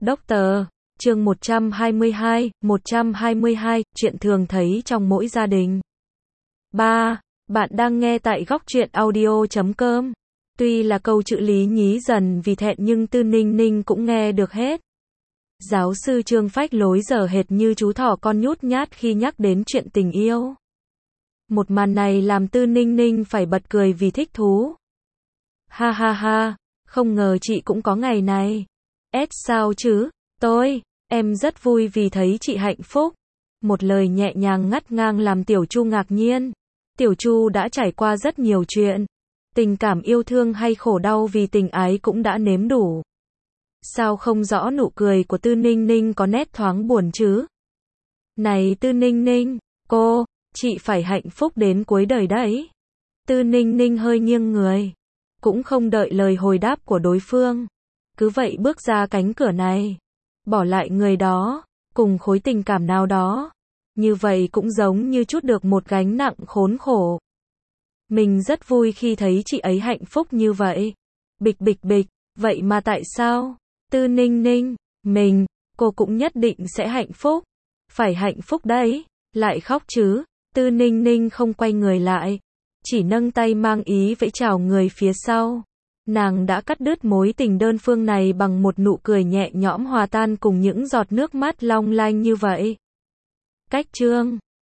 Doctor, chương 122, chuyện thường thấy trong mỗi gia đình. 3. Bạn đang nghe tại góc truyện audio.com. Tuy là câu chữ lý nhí dần vì thẹn nhưng Tư Ninh Ninh cũng nghe được hết. Giáo sư Trương phách lối dở hệt như chú thỏ con nhút nhát khi nhắc đến chuyện tình yêu. Một màn này làm Tư Ninh Ninh phải bật cười vì thích thú. Ha ha ha, không ngờ chị cũng có ngày này. Sao chứ? Em rất vui vì thấy chị hạnh phúc. Một lời nhẹ nhàng ngắt ngang làm Tiểu Chu ngạc nhiên. Tiểu Chu đã trải qua rất nhiều chuyện. Tình cảm yêu thương hay khổ đau vì tình ái cũng đã nếm đủ. Sao không rõ nụ cười của Tư Ninh Ninh có nét thoáng buồn chứ? Này Tư Ninh Ninh, chị phải hạnh phúc đến cuối đời đấy. Tư Ninh Ninh hơi nghiêng người. Cũng không đợi lời hồi đáp của đối phương. Cứ vậy bước ra cánh cửa này. Bỏ lại người đó, cùng khối tình cảm nào đó. Như vậy cũng giống như trút được một gánh nặng khốn khổ. Mình rất vui khi thấy chị ấy hạnh phúc như vậy. Bịch bịch bịch, vậy mà tại sao? Tư Ninh Ninh, cô cũng nhất định sẽ hạnh phúc. Phải hạnh phúc đấy, lại khóc chứ. Tư Ninh Ninh không quay người lại. Chỉ nâng tay mang ý vẫy chào người phía sau. Nàng đã cắt đứt mối tình đơn phương này bằng một nụ cười nhẹ nhõm hòa tan cùng những giọt nước mắt long lanh như vậy. Cách chương